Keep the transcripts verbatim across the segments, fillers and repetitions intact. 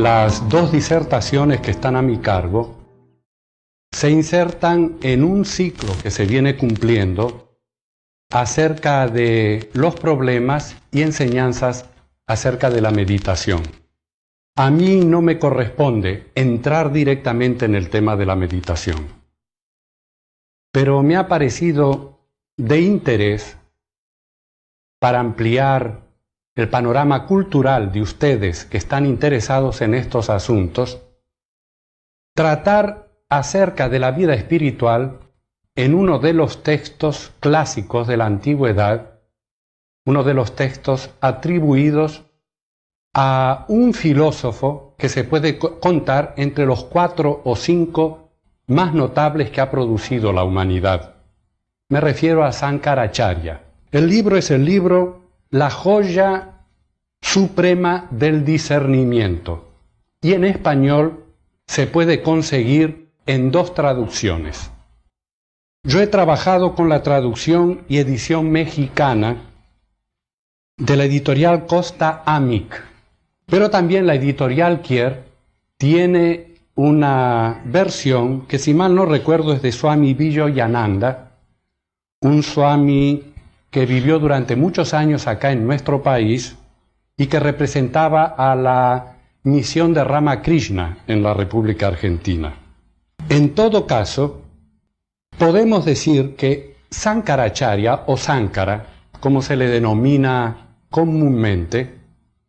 Las dos disertaciones que están a mi cargo se insertan en un ciclo que se viene cumpliendo acerca de los problemas y enseñanzas acerca de la meditación. A mí no me corresponde entrar directamente en el tema de la meditación, pero me ha parecido de interés para ampliar el panorama cultural de ustedes que están interesados en estos asuntos, tratar acerca de la vida espiritual en uno de los textos clásicos de la antigüedad, uno de los textos atribuidos a un filósofo que se puede contar entre los cuatro o cinco más notables que ha producido la humanidad. Me refiero a Sankaracharya. El libro es el libro La joya suprema del discernimiento, y en español se puede conseguir en dos traducciones. Yo he trabajado con la traducción y edición mexicana de la editorial Costa Amic, pero también la editorial Kier tiene una versión que, si mal no recuerdo, es de Swami Vivekananda, un Swami que vivió durante muchos años acá en nuestro país y que representaba a la misión de Ramakrishna en la República Argentina. En todo caso, podemos decir que Sankaracharya o Sankara, como se le denomina comúnmente,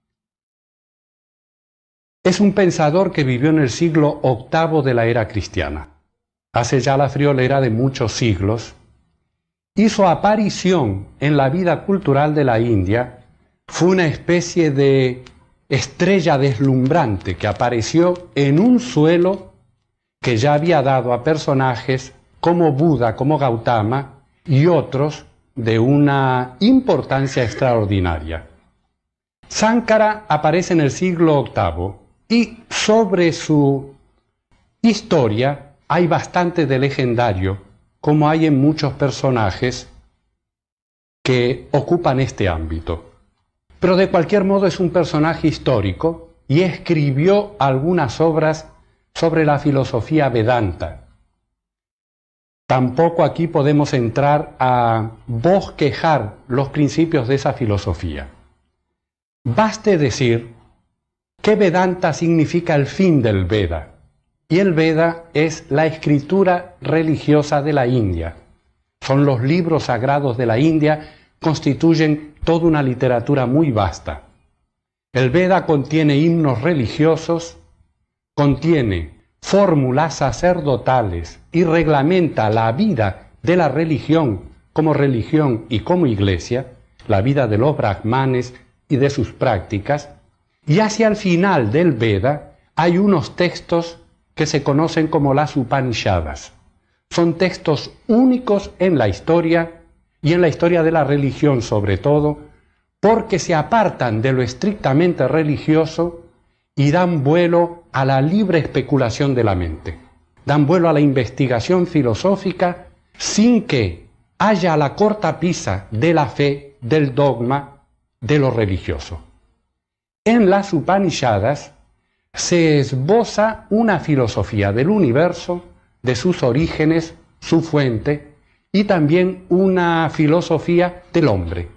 es un pensador que vivió en el siglo octavo de la era cristiana. Hace ya la friolera de muchos siglos. Hizo aparición en la vida cultural de la India, fue una especie de estrella deslumbrante que apareció en un suelo que ya había dado a personajes como Buda, como Gautama y otros de una importancia extraordinaria. Sankara aparece en el siglo octavo y sobre su historia hay bastante de legendario, como hay en muchos personajes que ocupan este ámbito. Pero de cualquier modo es un personaje histórico y escribió algunas obras sobre la filosofía Vedanta. Tampoco aquí podemos entrar a bosquejar los principios de esa filosofía. Baste decir que Vedanta significa el fin del Veda. Y el Veda es la escritura religiosa de la India. Son los libros sagrados de la India, constituyen toda una literatura muy vasta. El Veda contiene himnos religiosos, contiene fórmulas sacerdotales y reglamenta la vida de la religión como religión y como iglesia, la vida de los brahmanes y de sus prácticas, y hacia el final del Veda hay unos textos que se conocen como las Upanishadas. Son textos únicos en la historia y en la historia de la religión sobre todo, porque se apartan de lo estrictamente religioso y dan vuelo a la libre especulación de la mente. Dan vuelo a la investigación filosófica sin que haya la cortapisa de la fe, del dogma, de lo religioso. En las Upanishadas se esboza una filosofía del universo, de sus orígenes, su fuente, y también una filosofía del hombre.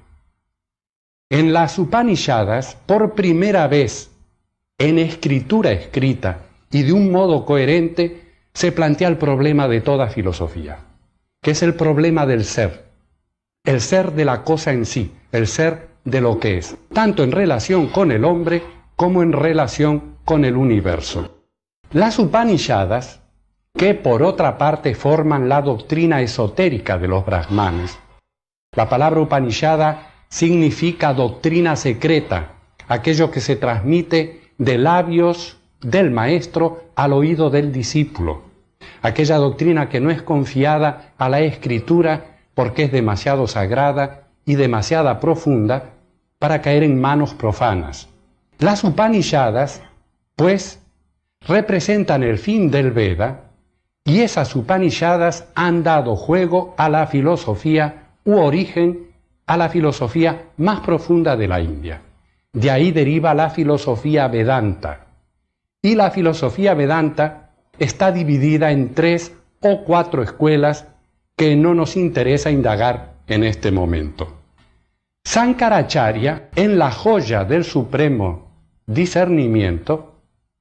En las Upanishadas, por primera vez, en escritura escrita y de un modo coherente, se plantea el problema de toda filosofía, que es el problema del ser, el ser de la cosa en sí, el ser de lo que es, tanto en relación con el hombre como en relación con el universo. Las Upanishadas, que por otra parte forman la doctrina esotérica de los brahmanes. La palabra Upanishada significa doctrina secreta, aquello que se transmite de labios del maestro al oído del discípulo, aquella doctrina que no es confiada a la escritura porque es demasiado sagrada y demasiado profunda para caer en manos profanas. Las Upanishadas, pues, representan el fin del Veda, y esas Upanishadas han dado juego a la filosofía u origen a la filosofía más profunda de la India. De ahí deriva la filosofía Vedanta. y la filosofía Vedanta está dividida en tres o cuatro escuelas que no nos interesa indagar en este momento. Sankaracharya, en la joya del supremo discernimiento,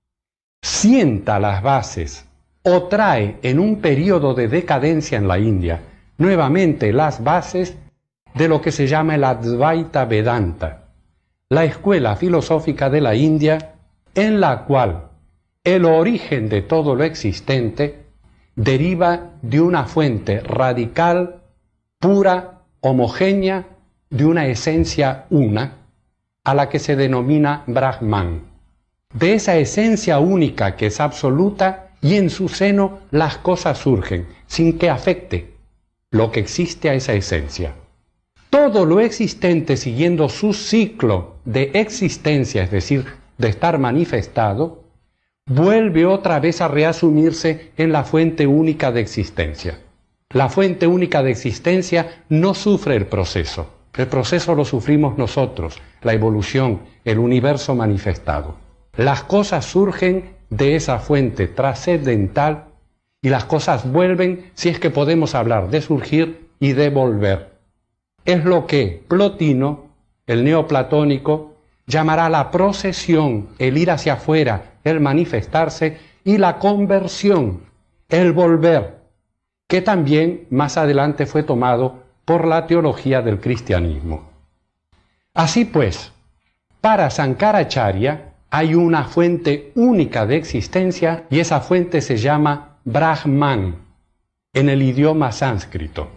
sienta las bases o trae en un periodo de decadencia en la India nuevamente las bases de lo que se llama el Advaita Vedanta, la escuela filosófica de la India en la cual el origen de todo lo existente deriva de una fuente radical, pura, homogénea, de una esencia una, a la que se denomina Brahman. De esa esencia única que es absoluta y en su seno las cosas surgen, sin que afecte lo que existe a esa esencia. Todo lo existente siguiendo su ciclo de existencia, es decir, de estar manifestado, vuelve otra vez a reasumirse en la fuente única de existencia. La fuente única de existencia no sufre el proceso. El proceso lo sufrimos nosotros, la evolución, el universo manifestado. Las cosas surgen de esa fuente trascendental y las cosas vuelven, si es que podemos hablar de surgir y de volver. Es lo que Plotino, el neoplatónico, llamará la procesión, el ir hacia afuera, el manifestarse, y la conversión, el volver, que también más adelante fue tomado por la teología del cristianismo. Así pues, para Sankaracharya hay una fuente única de existencia y esa fuente se llama Brahman en el idioma sánscrito.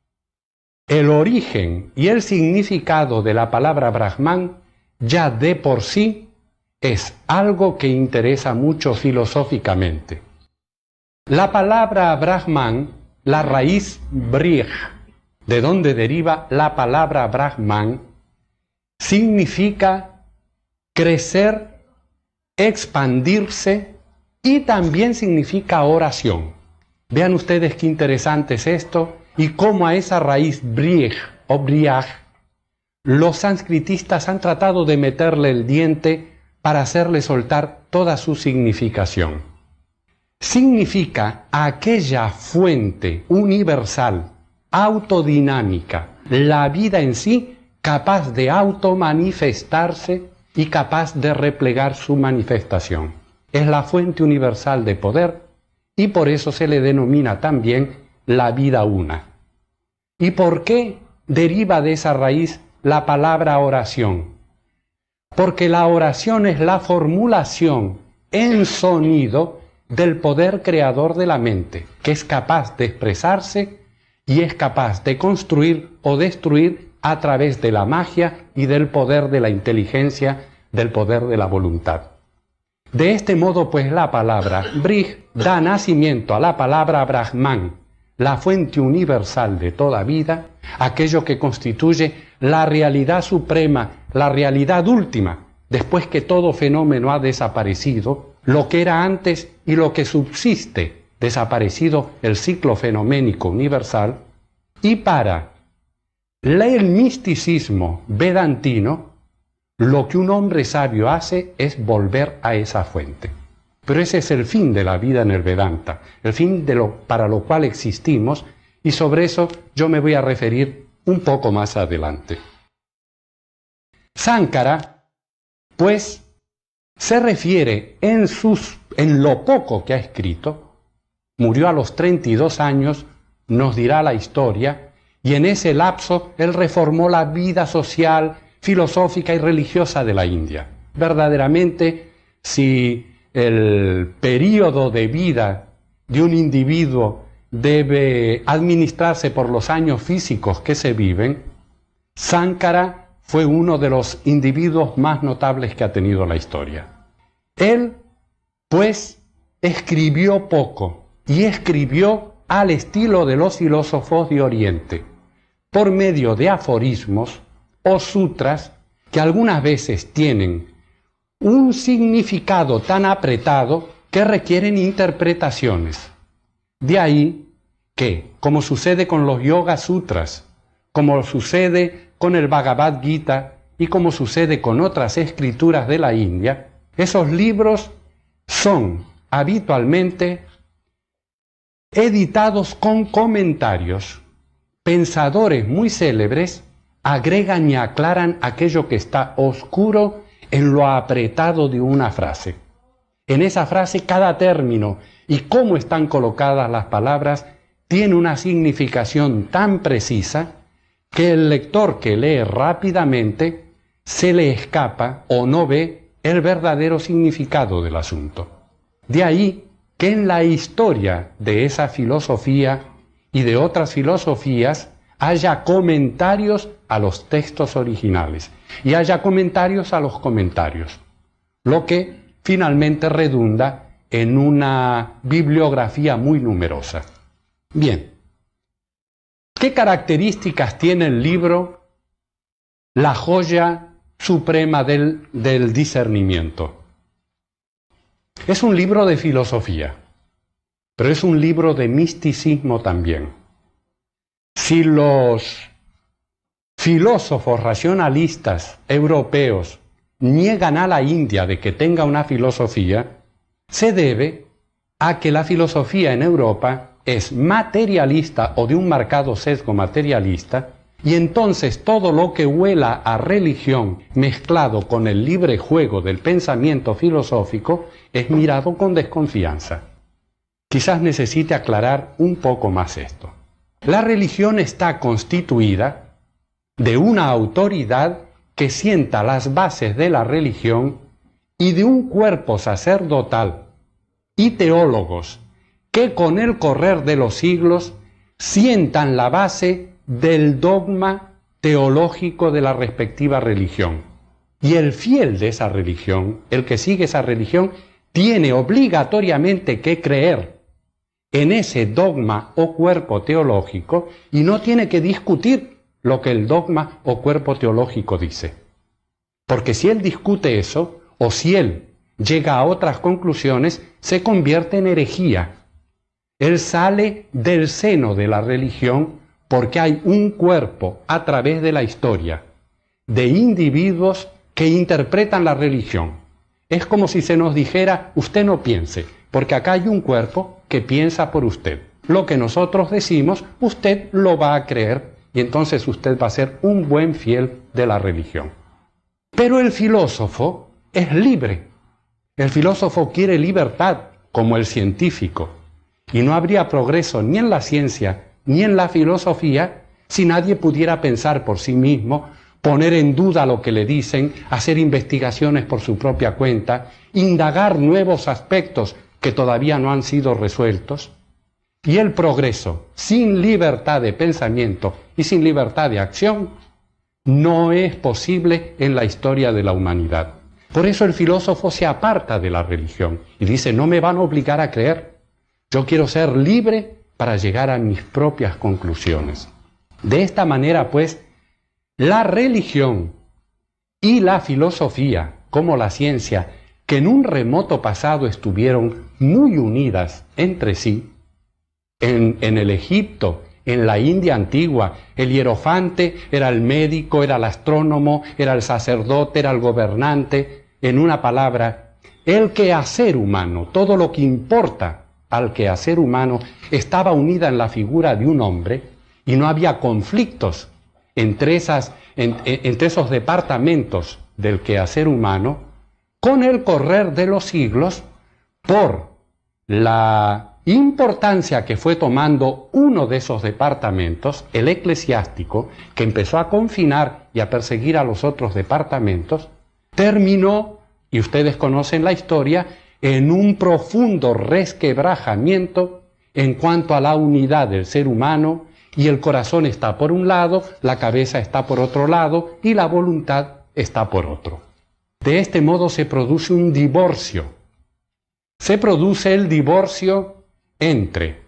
El origen y el significado de la palabra Brahman ya de por sí es algo que interesa mucho filosóficamente. La palabra Brahman, la raíz Brih, de donde deriva la palabra Brahman, significa crecer, expandirse y también significa oración. Vean ustedes qué interesante es esto y cómo a esa raíz Brih o Briaj los sanskritistas han tratado de meterle el diente para hacerle soltar toda su significación. Significa aquella fuente universal, autodinámica, la vida en sí, capaz de automanifestarse y capaz de replegar su manifestación. Es la fuente universal de poder y por eso se le denomina también la vida una. ¿Y por qué deriva de esa raíz la palabra oración? Porque la oración es la formulación en sonido del poder creador de la mente, que es capaz de expresarse y es capaz de construir o destruir a través de la magia y del poder de la inteligencia, del poder de la voluntad. De este modo, pues, la palabra Brih da nacimiento a la palabra Brahman, la fuente universal de toda vida, aquello que constituye la realidad suprema, la realidad última, después que todo fenómeno ha desaparecido, lo que era antes y lo que subsiste, desaparecido el ciclo fenoménico universal, y para el misticismo vedantino, lo que un hombre sabio hace es volver a esa fuente. Pero ese es el fin de la vida en el Vedanta, el fin de lo, para lo cual existimos, y sobre eso yo me voy a referir un poco más adelante. Sankara, pues, se refiere en, sus, en lo poco que ha escrito, murió a los treinta y dos años, nos dirá la historia, y en ese lapso él reformó la vida social, filosófica y religiosa de la India. Verdaderamente, si el período de vida de un individuo debe administrarse por los años físicos que se viven, Sankara fue uno de los individuos más notables que ha tenido la historia. Él, pues, escribió poco y escribió al estilo de los filósofos de Oriente, por medio de aforismos o sutras que algunas veces tienen un significado tan apretado que requieren interpretaciones. De ahí que, como sucede con los Yoga Sutras, como sucede con el Bhagavad Gita y como sucede con otras escrituras de la India, esos libros son habitualmente editados con comentarios. Pensadores muy célebres agregan y aclaran aquello que está oscuro en lo apretado de una frase. En esa frase cada término y cómo están colocadas las palabras tiene una significación tan precisa que el lector que lee rápidamente se le escapa o no ve el verdadero significado del asunto. De ahí que en la historia de esa filosofía y de otras filosofías haya comentarios a los textos originales y haya comentarios a los comentarios, lo que finalmente redunda en una bibliografía muy numerosa. Bien, ¿qué características tiene el libro La joya suprema del, del discernimiento? Es un libro de filosofía, pero es un libro de misticismo también. Si los filósofos racionalistas europeos niegan a la India de que tenga una filosofía, se debe a que la filosofía en Europa es materialista o de un marcado sesgo materialista, y entonces todo lo que huela a religión mezclado con el libre juego del pensamiento filosófico es mirado con desconfianza. Quizás necesite aclarar un poco más esto. La religión está constituida de una autoridad que sienta las bases de la religión y de un cuerpo sacerdotal y teólogos que con el correr de los siglos sientan la base del dogma teológico de la respectiva religión. Y el fiel de esa religión, el que sigue esa religión, tiene obligatoriamente que creer en ese dogma o cuerpo teológico y no tiene que discutir lo que el dogma o cuerpo teológico dice. Porque si él discute eso, o si él llega a otras conclusiones, se convierte en herejía. Él sale del seno de la religión porque hay un cuerpo a través de la historia de individuos que interpretan la religión. Es como si se nos dijera, usted no piense, porque acá hay un cuerpo que piensa por usted. Lo que nosotros decimos, usted lo va a creer y entonces usted va a ser un buen fiel de la religión. Pero el filósofo es libre. El filósofo quiere libertad, como el científico. Y no habría progreso ni en la ciencia ni en la filosofía si nadie pudiera pensar por sí mismo, poner en duda lo que le dicen, hacer investigaciones por su propia cuenta, indagar nuevos aspectos que todavía no han sido resueltos. Y el progreso, sin libertad de pensamiento y sin libertad de acción, no es posible en la historia de la humanidad. Por eso el filósofo se aparta de la religión y dice, no me van a obligar a creer. Yo quiero ser libre para llegar a mis propias conclusiones. De esta manera, pues, la religión y la filosofía, como la ciencia, que en un remoto pasado estuvieron muy unidas entre sí, en, en el Egipto, en la India antigua, el hierofante era el médico, era el astrónomo, era el sacerdote, era el gobernante. En una palabra, el quehacer humano, todo lo que importa al quehacer humano, estaba unida en la figura de un hombre y no había conflictos entre, esas, en, entre esos departamentos del quehacer humano. Con el correr de los siglos, por la importancia que fue tomando uno de esos departamentos, el eclesiástico, que empezó a confinar y a perseguir a los otros departamentos, terminó, y ustedes conocen la historia, en un profundo resquebrajamiento en cuanto a la unidad del ser humano, y el corazón está por un lado, la cabeza está por otro lado, y la voluntad está por otro. De este modo se produce un divorcio. Se produce el divorcio entre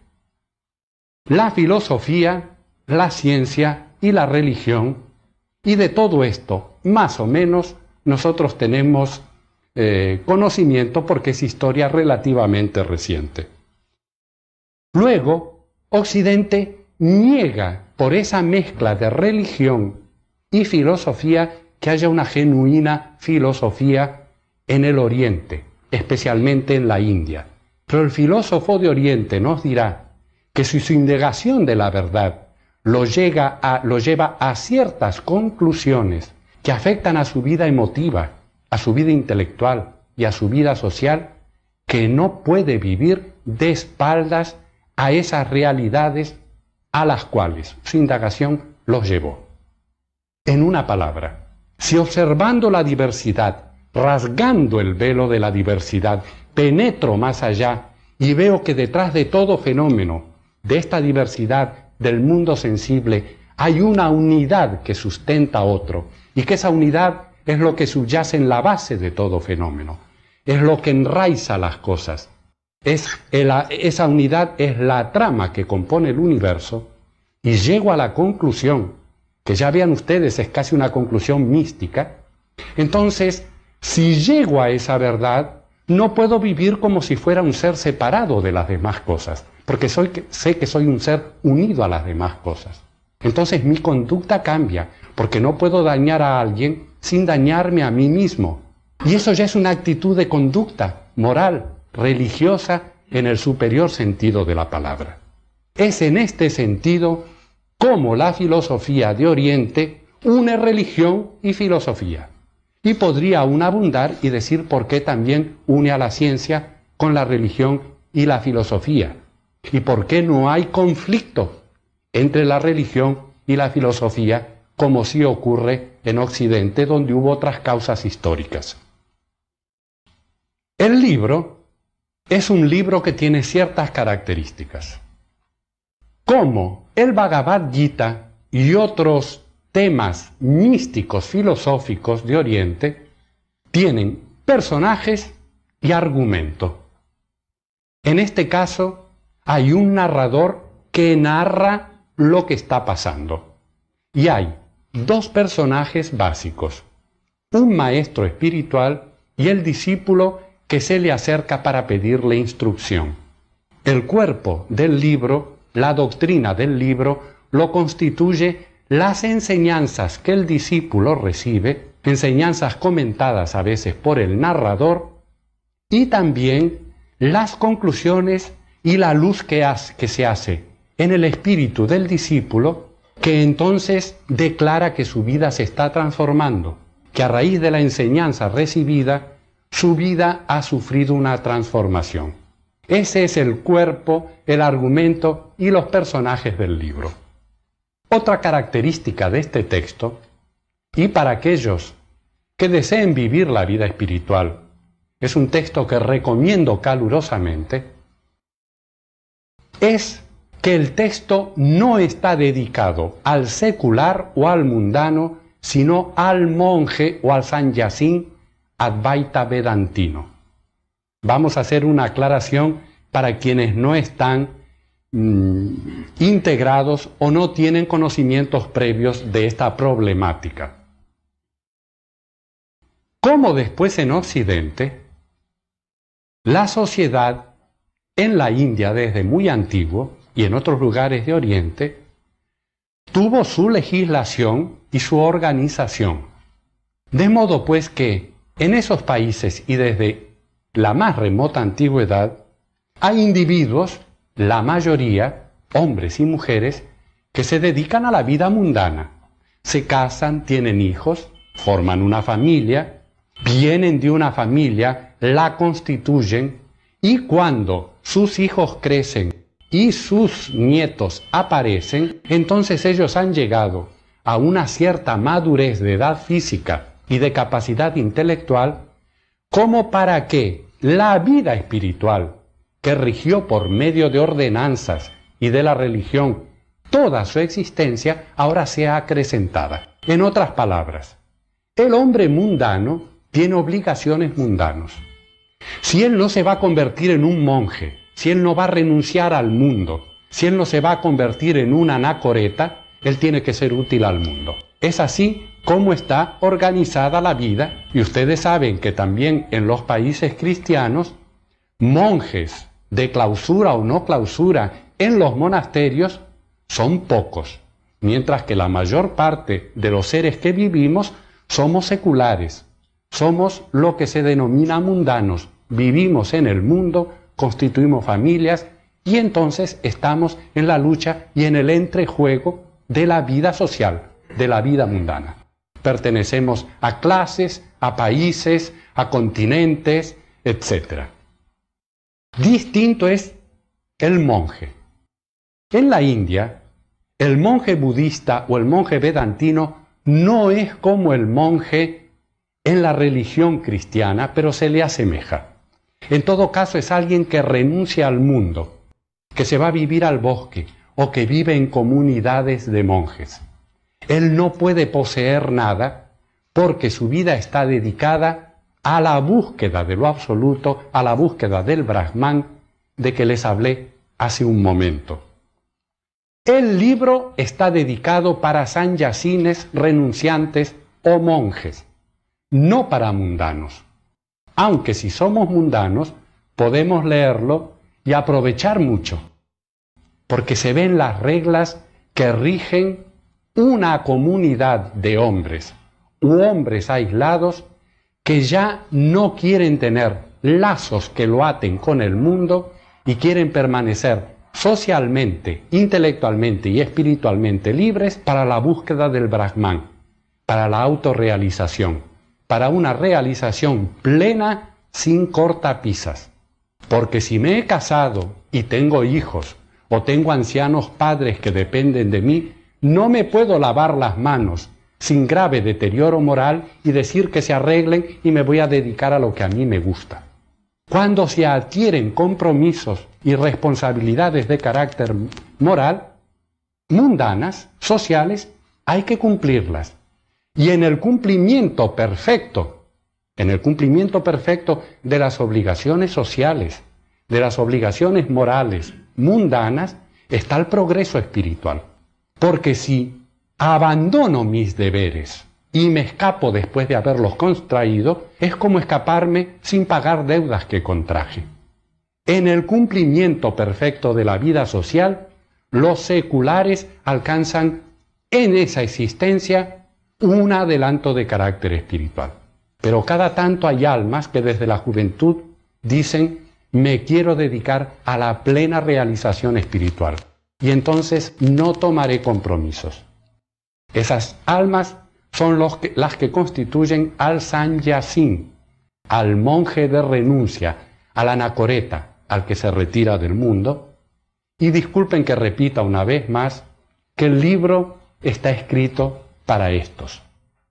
la filosofía, la ciencia y la religión, y de todo esto, más o menos, nosotros tenemos eh, conocimiento porque es historia relativamente reciente. Luego, Occidente niega por esa mezcla de religión y filosofía que haya una genuina filosofía en el Oriente. especialmente en la India. Pero el filósofo de Oriente nos dirá que si su indagación de la verdad lo, llega a, lo lleva a ciertas conclusiones que afectan a su vida emotiva, a su vida intelectual y a su vida social, que no puede vivir de espaldas a esas realidades a las cuales su indagación los llevó. En una palabra, si observando la diversidad, rasgando el velo de la diversidad, penetro más allá y veo que detrás de todo fenómeno de esta diversidad del mundo sensible hay una unidad que sustenta a otro, y que esa unidad es lo que subyace en la base de todo fenómeno, es lo que enraiza las cosas, es el, esa unidad es la trama que compone el universo, y llego a la conclusión, que ya vean ustedes es casi una conclusión mística. Entonces, si llego a esa verdad, no puedo vivir como si fuera un ser separado de las demás cosas, porque soy, sé que soy un ser unido a las demás cosas. Entonces mi conducta cambia, porque no puedo dañar a alguien sin dañarme a mí mismo. Y eso ya es una actitud de conducta moral, religiosa, en el superior sentido de la palabra. Es en este sentido como la filosofía de Oriente une religión y filosofía. Y podría aún abundar y decir por qué también une a la ciencia con la religión y la filosofía. Y por qué no hay conflicto entre la religión y la filosofía, como sí ocurre en Occidente, donde hubo otras causas históricas. El libro es un libro que tiene ciertas características. Como el Bhagavad Gita y otros temas místicos filosóficos de Oriente tienen personajes y argumento. En este caso hay un narrador que narra lo que está pasando. Y hay dos personajes básicos, un maestro espiritual y el discípulo que se le acerca para pedirle instrucción. El cuerpo del libro, la doctrina del libro, lo constituye las enseñanzas que el discípulo recibe, enseñanzas comentadas a veces por el narrador, y también las conclusiones y la luz que, hace, que se hace en el espíritu del discípulo, que entonces declara que su vida se está transformando, que a raíz de la enseñanza recibida, su vida ha sufrido una transformación. Ese es el cuerpo, el argumento y los personajes del libro. Otra característica de este texto, y para aquellos que deseen vivir la vida espiritual, es un texto que recomiendo calurosamente, es que el texto no está dedicado al secular o al mundano, sino al monje o al sannyasin Advaita Vedantino. Vamos a hacer una aclaración para quienes no están mmm, integrados o no tienen conocimientos previos de esta problemática. Como después en Occidente, la sociedad en la India desde muy antiguo y en otros lugares de Oriente, tuvo su legislación y su organización. De modo pues que en esos países y desde la más remota antigüedad, hay individuos, la mayoría, hombres y mujeres, que se dedican a la vida mundana. Se casan, tienen hijos, forman una familia, vienen de una familia, la constituyen, y cuando sus hijos crecen y sus nietos aparecen, entonces ellos han llegado a una cierta madurez de edad física y de capacidad intelectual, como para que la vida espiritual, que rigió por medio de ordenanzas y de la religión toda su existencia, ahora sea acrecentada. En otras palabras, el hombre mundano tiene obligaciones mundanas. Si él no se va a convertir en un monje, si él no va a renunciar al mundo, si él no se va a convertir en un anacoreta, él tiene que ser útil al mundo. Es así como está organizada la vida, y ustedes saben que también en los países cristianos, monjes de clausura o no clausura en los monasterios son pocos, mientras que la mayor parte de los seres que vivimos somos seculares, somos lo que se denomina mundanos, vivimos en el mundo, constituimos familias y entonces estamos en la lucha y en el entrejuego de la vida social, de la vida mundana. Pertenecemos a clases, a países, a continentes, etcétera. Distinto es el monje. En la India, el monje budista o el monje vedantino no es como el monje en la religión cristiana, pero se le asemeja. En todo caso, es alguien que renuncia al mundo, que se va a vivir al bosque o que vive en comunidades de monjes. Él no puede poseer nada porque su vida está dedicada a la búsqueda de lo absoluto, a la búsqueda del Brahman de que les hablé hace un momento. El libro está dedicado para sannyasines, renunciantes o monjes, no para mundanos. Aunque si somos mundanos, podemos leerlo y aprovechar mucho, porque se ven las reglas que rigen una comunidad de hombres u hombres aislados que ya no quieren tener lazos que lo aten con el mundo y quieren permanecer socialmente, intelectualmente y espiritualmente libres para la búsqueda del Brahman, para la autorrealización, para una realización plena sin cortapisas. Porque si me he casado y tengo hijos o tengo ancianos padres que dependen de mí, no me puedo lavar las manos sin grave deterioro moral y decir que se arreglen y me voy a dedicar a lo que a mí me gusta. Cuando se adquieren compromisos y responsabilidades de carácter moral, mundanas, sociales, hay que cumplirlas. Y en el cumplimiento perfecto, en el cumplimiento perfecto de las obligaciones sociales, de las obligaciones morales, mundanas, está el progreso espiritual. Porque si abandono mis deberes y me escapo después de haberlos contraído, es como escaparme sin pagar deudas que contraje. En el cumplimiento perfecto de la vida social, los seculares alcanzan en esa existencia un adelanto de carácter espiritual. Pero cada tanto hay almas que desde la juventud dicen: me quiero dedicar a la plena realización espiritual, y entonces no tomaré compromisos. Esas almas son los que, las que constituyen al sannyasin, al monje de renuncia, al anacoreta, al que se retira del mundo. Y disculpen que repita una vez más que el libro está escrito para estos.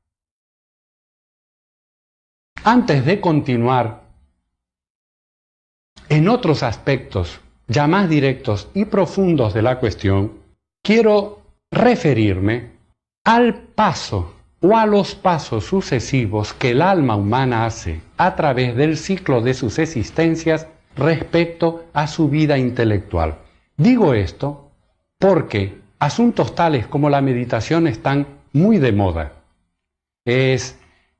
Antes de continuar en otros aspectos ya más directos y profundos de la cuestión, quiero referirme al paso o a los pasos sucesivos que el alma humana hace a través del ciclo de sus existencias respecto a su vida intelectual. Digo esto porque asuntos tales como la meditación están muy de moda. Es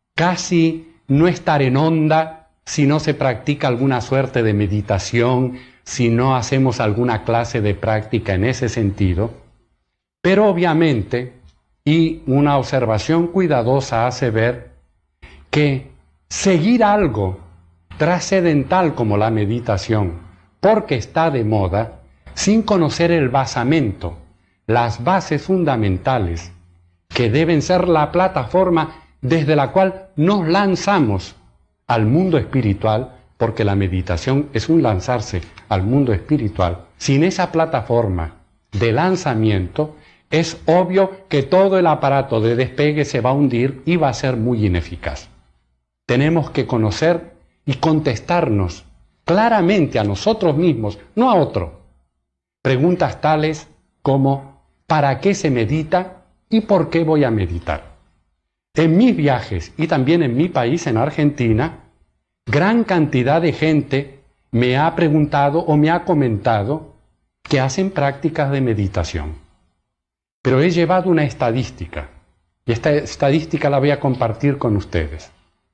casi no estar en onda si no se practica alguna suerte de meditación, si no hacemos alguna clase de práctica en ese sentido. Pero obviamente, y una observación cuidadosa hace ver que seguir algo trascendental como la meditación, porque está de moda, sin conocer el basamento, las bases fundamentales, que deben ser la plataforma desde la cual nos lanzamos al mundo espiritual, porque la meditación es un lanzarse al mundo espiritual. Sin esa plataforma de lanzamiento, es obvio que todo el aparato de despegue se va a hundir y va a ser muy ineficaz. Tenemos que conocer y contestarnos claramente a nosotros mismos, no a otro, preguntas tales como: ¿para qué se medita y por qué voy a meditar? En mis viajes y también en mi país, en Argentina, gran cantidad de gente me ha preguntado o me ha comentado que hacen prácticas de meditación. Pero he llevado una estadística, y esta estadística la voy a compartir con ustedes.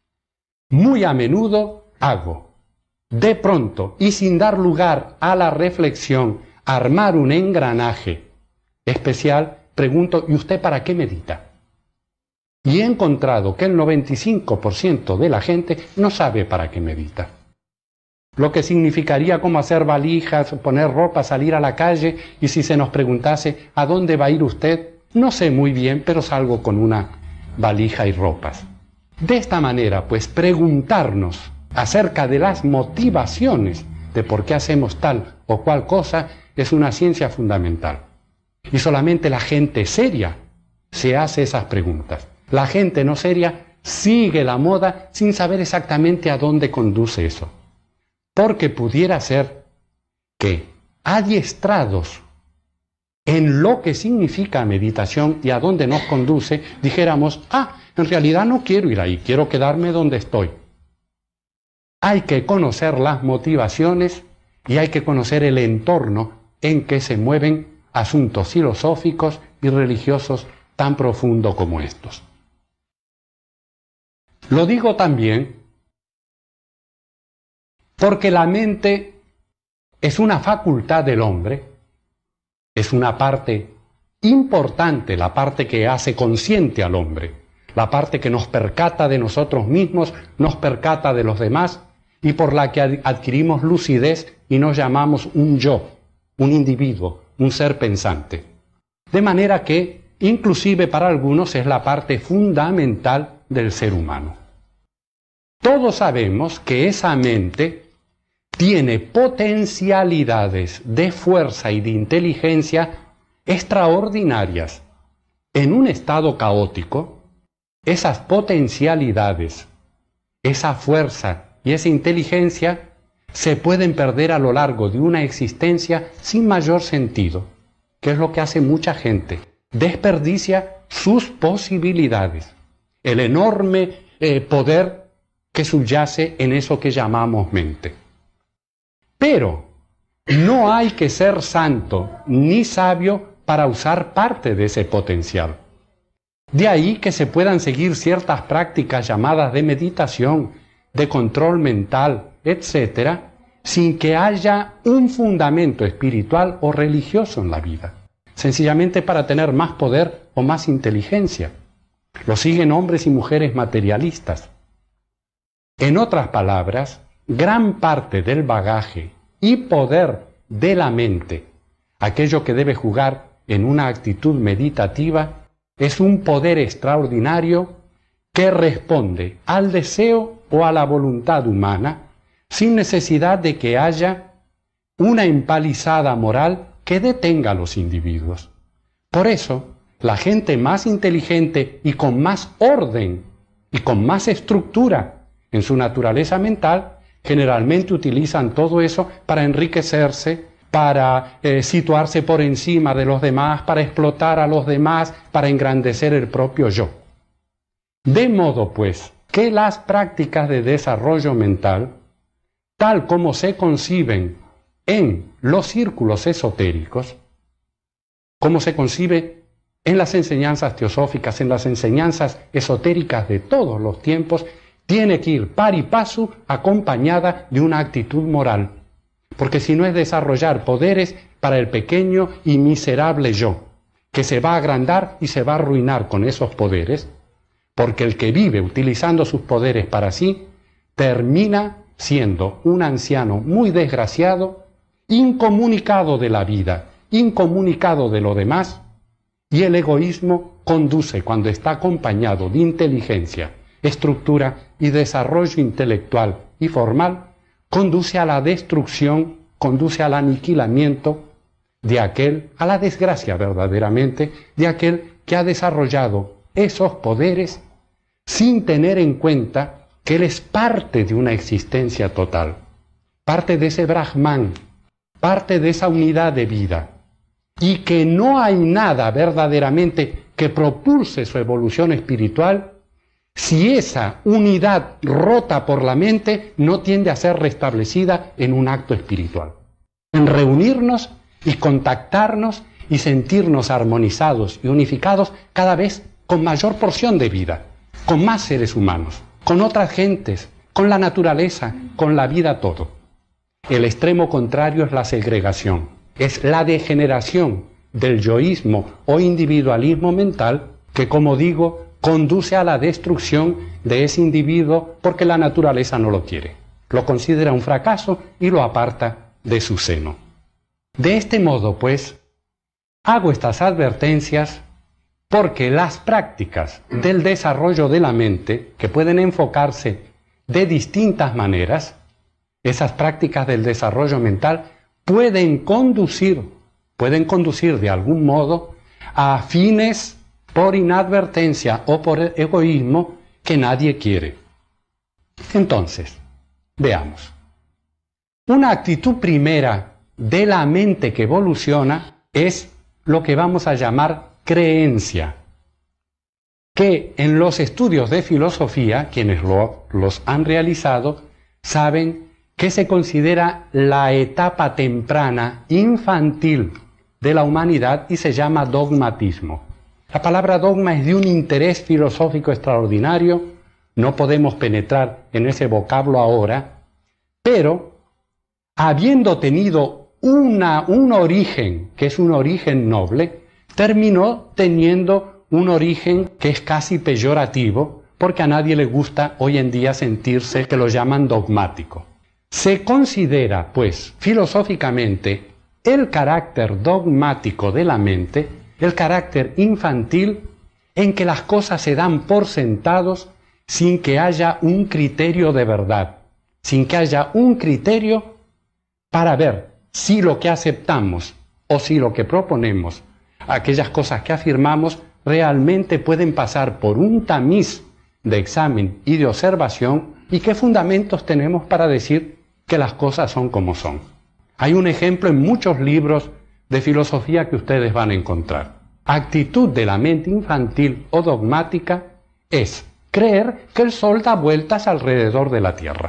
Muy a menudo hago, de pronto y sin dar lugar a la reflexión, armar un engranaje especial, pregunto: ¿y usted para qué medita? Y he encontrado que el noventa y cinco por ciento de la gente no sabe para qué medita. lo que significaría cómo hacer valijas, poner ropa, salir a la calle, y si se nos preguntase ¿a dónde va a ir usted? No sé muy bien, pero salgo con una valija y ropas. De esta manera, pues, preguntarnos acerca de las motivaciones de por qué hacemos tal o cual cosa es una ciencia fundamental. Y solamente la gente seria se hace esas preguntas. La gente no seria sigue la moda sin saber exactamente a dónde conduce eso. Porque pudiera ser que, adiestrados en lo que significa meditación y a dónde nos conduce, dijéramos, ah, en realidad no quiero ir ahí, quiero quedarme donde estoy. Hay que conocer las motivaciones y hay que conocer el entorno en que se mueven asuntos filosóficos y religiosos tan profundos como estos. Lo digo también porque la mente es una facultad del hombre, es una parte importante, la parte que hace consciente al hombre, la parte que nos percata de nosotros mismos, nos percata de los demás y por la que adquirimos lucidez y nos llamamos un yo, un individuo, un ser pensante. De manera que, inclusive para algunos, es la parte fundamental del ser humano. Todos sabemos que esa mente tiene potencialidades de fuerza y de inteligencia extraordinarias. En un estado caótico, esas potencialidades, esa fuerza y esa inteligencia se pueden perder a lo largo de una existencia sin mayor sentido, que es lo que hace mucha gente. Desperdicia sus posibilidades, el enorme eh, poder que subyace en eso que llamamos mente. Pero no hay que ser santo ni sabio para usar parte de ese potencial. De ahí que se puedan seguir ciertas prácticas llamadas de meditación, de control mental, etcétera, sin que haya un fundamento espiritual o religioso en la vida, sencillamente para tener más poder o más inteligencia. Lo siguen hombres y mujeres materialistas. En otras palabras, gran parte del bagaje y poder de la mente, aquello que debe jugar en una actitud meditativa, es un poder extraordinario que responde al deseo o a la voluntad humana sin necesidad de que haya una empalizada moral que detenga a los individuos. Por eso, la gente más inteligente y con más orden y con más estructura en su naturaleza mental, generalmente utilizan todo eso para enriquecerse, para eh, situarse por encima de los demás, para explotar a los demás, para engrandecer el propio yo. De modo, pues, que las prácticas de desarrollo mental, tal como se conciben en los círculos esotéricos, como se concibe en las enseñanzas teosóficas, en las enseñanzas esotéricas de todos los tiempos, tiene que ir par y paso acompañada de una actitud moral, porque si no es desarrollar poderes para el pequeño y miserable yo, que se va a agrandar y se va a arruinar con esos poderes, porque el que vive utilizando sus poderes para sí, termina siendo un anciano muy desgraciado, incomunicado de la vida, incomunicado de lo demás, y el egoísmo conduce, cuando está acompañado de inteligencia, estructura y desarrollo intelectual y formal, conduce a la destrucción, conduce al aniquilamiento de aquel, a la desgracia verdaderamente, de aquel que ha desarrollado esos poderes sin tener en cuenta que él es parte de una existencia total, parte de ese Brahman, parte de esa unidad de vida, y que no hay nada verdaderamente que propulse su evolución espiritual si esa unidad rota por la mente no tiende a ser restablecida en un acto espiritual. En reunirnos y contactarnos y sentirnos armonizados y unificados cada vez con mayor porción de vida, con más seres humanos, con otras gentes, con la naturaleza, con la vida todo. El extremo contrario es la segregación, es la degeneración del yoísmo o individualismo mental que, como digo, conduce a la destrucción de ese individuo porque la naturaleza no lo quiere. lo considera un fracaso y lo aparta de su seno. De este modo, pues, hago estas advertencias porque las prácticas del desarrollo de la mente, que pueden enfocarse de distintas maneras, esas prácticas del desarrollo mental pueden conducir, pueden conducir de algún modo a fines por inadvertencia o por egoísmo que nadie quiere. Entonces, veamos. Una actitud primera de la mente que evoluciona es lo que vamos a llamar creencia, que en los estudios de filosofía, quienes lo, los han realizado, saben que se considera la etapa temprana, infantil de la humanidad y se llama dogmatismo. La palabra dogma es de un interés filosófico extraordinario, no podemos penetrar en ese vocablo ahora, pero habiendo tenido una, un origen, que es un origen noble, terminó teniendo un origen que es casi peyorativo, porque a nadie le gusta hoy en día sentirse que lo llaman dogmático. Se considera, pues, filosóficamente, el carácter dogmático de la mente, el carácter infantil, en que las cosas se dan por sentados sin que haya un criterio de verdad, sin que haya un criterio para ver si lo que aceptamos o si lo que proponemos, aquellas cosas que afirmamos, realmente pueden pasar por un tamiz de examen y de observación y qué fundamentos tenemos para decir que las cosas son como son. Hay un ejemplo en muchos libros de filosofía que ustedes van a encontrar. Actitud de la mente infantil o dogmática es creer que el Sol da vueltas alrededor de la Tierra.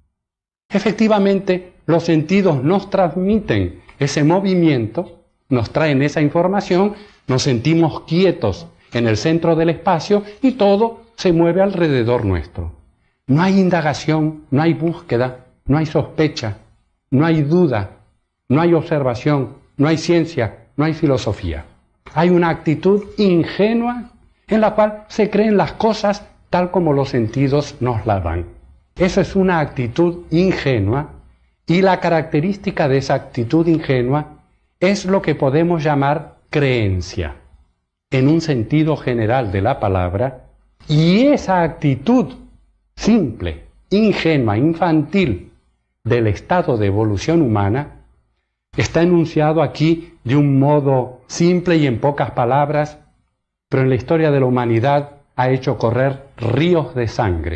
Efectivamente, los sentidos nos transmiten ese movimiento, nos traen esa información, nos sentimos quietos en el centro del espacio y todo se mueve alrededor nuestro. No hay indagación, no hay búsqueda, no hay sospecha, no hay duda, no hay observación, no hay ciencia, no hay filosofía. Hay una actitud ingenua en la cual se creen las cosas tal como los sentidos nos las dan. Esa es una actitud ingenua y la característica de esa actitud ingenua es lo que podemos llamar creencia, en un sentido general de la palabra, y esa actitud simple, ingenua, infantil del estado de evolución humana está enunciado aquí de un modo simple y en pocas palabras, pero en la historia de la humanidad ha hecho correr ríos de sangre.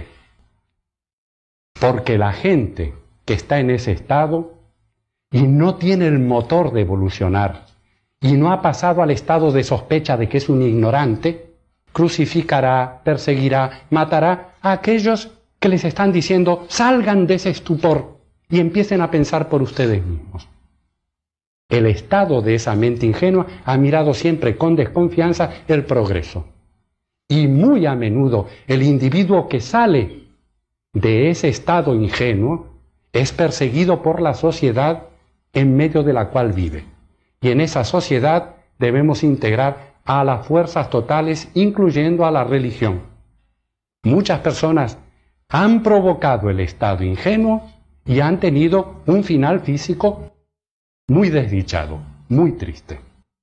Porque la gente que está en ese estado y no tiene el motor de evolucionar y no ha pasado al estado de sospecha de que es un ignorante, crucificará, perseguirá, matará a aquellos que les están diciendo salgan de ese estupor y empiecen a pensar por ustedes mismos. El estado de esa mente ingenua ha mirado siempre con desconfianza el progreso. Y muy a menudo el individuo que sale de ese estado ingenuo es perseguido por la sociedad en medio de la cual vive. Y en esa sociedad debemos integrar a las fuerzas totales, incluyendo a la religión. Muchas personas han provocado el estado ingenuo y han tenido un final físico muy desdichado, muy triste.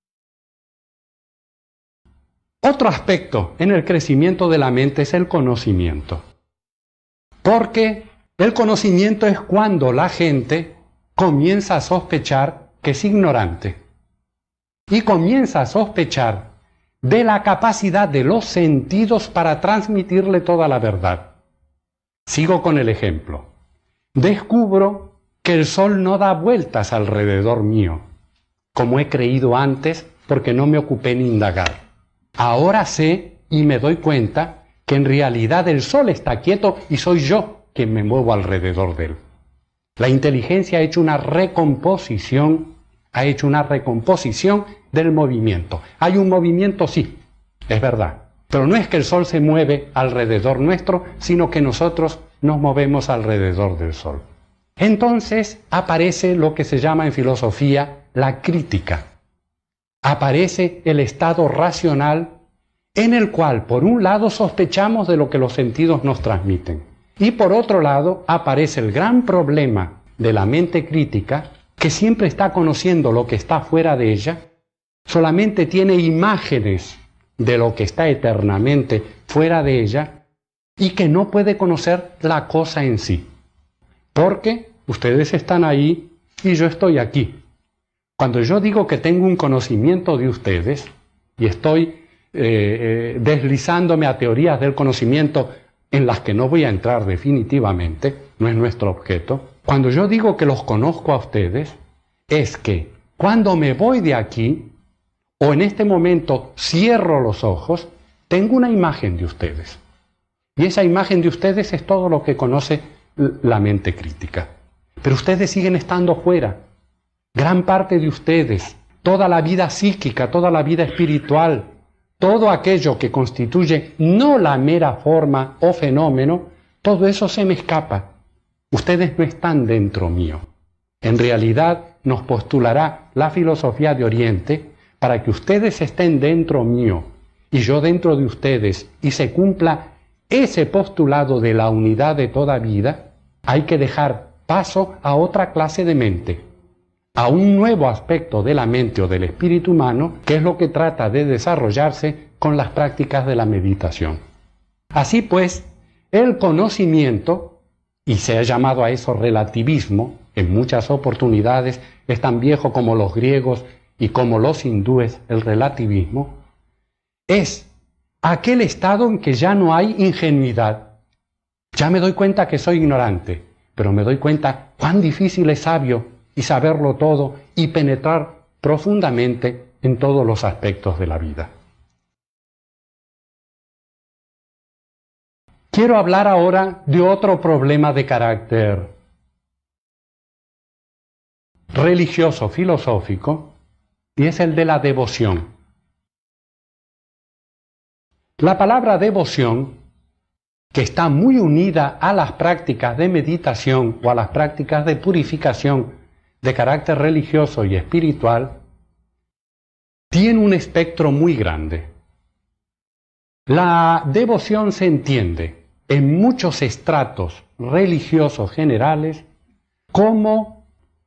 Otro aspecto en el crecimiento de la mente es el conocimiento. Porque el conocimiento es cuando la gente comienza a sospechar que es ignorante y comienza a sospechar de la capacidad de los sentidos para transmitirle toda la verdad. Sigo con el ejemplo. Descubro que el Sol no da vueltas alrededor mío, como he creído antes porque no me ocupé en indagar. Ahora sé y me doy cuenta que en realidad el Sol está quieto y soy yo quien me muevo alrededor de él. La inteligencia ha hecho una recomposición, ha hecho una recomposición del movimiento. Hay un movimiento, sí, es verdad, pero no es que el Sol se mueve alrededor nuestro, sino que nosotros nos movemos alrededor del Sol. Entonces aparece lo que se llama en filosofía la crítica. Aparece el estado racional en el cual, por un lado, sospechamos de lo que los sentidos nos transmiten. Y por otro lado aparece el gran problema de la mente crítica, que siempre está conociendo lo que está fuera de ella, solamente tiene imágenes de lo que está eternamente fuera de ella y que no puede conocer la cosa en sí. Porque ustedes están ahí y yo estoy aquí. Cuando yo digo que tengo un conocimiento de ustedes y estoy eh, eh, deslizándome a teorías del conocimiento en las que no voy a entrar definitivamente, no es nuestro objeto, cuando yo digo que los conozco a ustedes, es que cuando me voy de aquí, o en este momento cierro los ojos, tengo una imagen de ustedes. Y esa imagen de ustedes es todo lo que conoce la mente crítica. Pero ustedes siguen estando fuera. Gran parte de ustedes, toda la vida psíquica, toda la vida espiritual, todo aquello que constituye no la mera forma o fenómeno, todo eso se me escapa. Ustedes no están dentro mío. En realidad nos postulará la filosofía de Oriente para que ustedes estén dentro mío y yo dentro de ustedes y se cumpla ese postulado de la unidad de toda vida. Hay que dejar paso a otra clase de mente, a un nuevo aspecto de la mente o del espíritu humano, que es lo que trata de desarrollarse con las prácticas de la meditación. Así pues, el conocimiento, y se ha llamado a eso relativismo, en muchas oportunidades es tan viejo como los griegos y como los hindúes el relativismo, es aquel estado en que ya no hay ingenuidad. Ya me doy cuenta que soy ignorante, pero me doy cuenta cuán difícil es sabio y saberlo todo y penetrar profundamente en todos los aspectos de la vida. Quiero hablar ahora de otro problema de carácter religioso, filosófico, y es el de la devoción. La palabra devoción, que está muy unida a las prácticas de meditación o a las prácticas de purificación de carácter religioso y espiritual, tiene un espectro muy grande. La devoción se entiende en muchos estratos religiosos generales como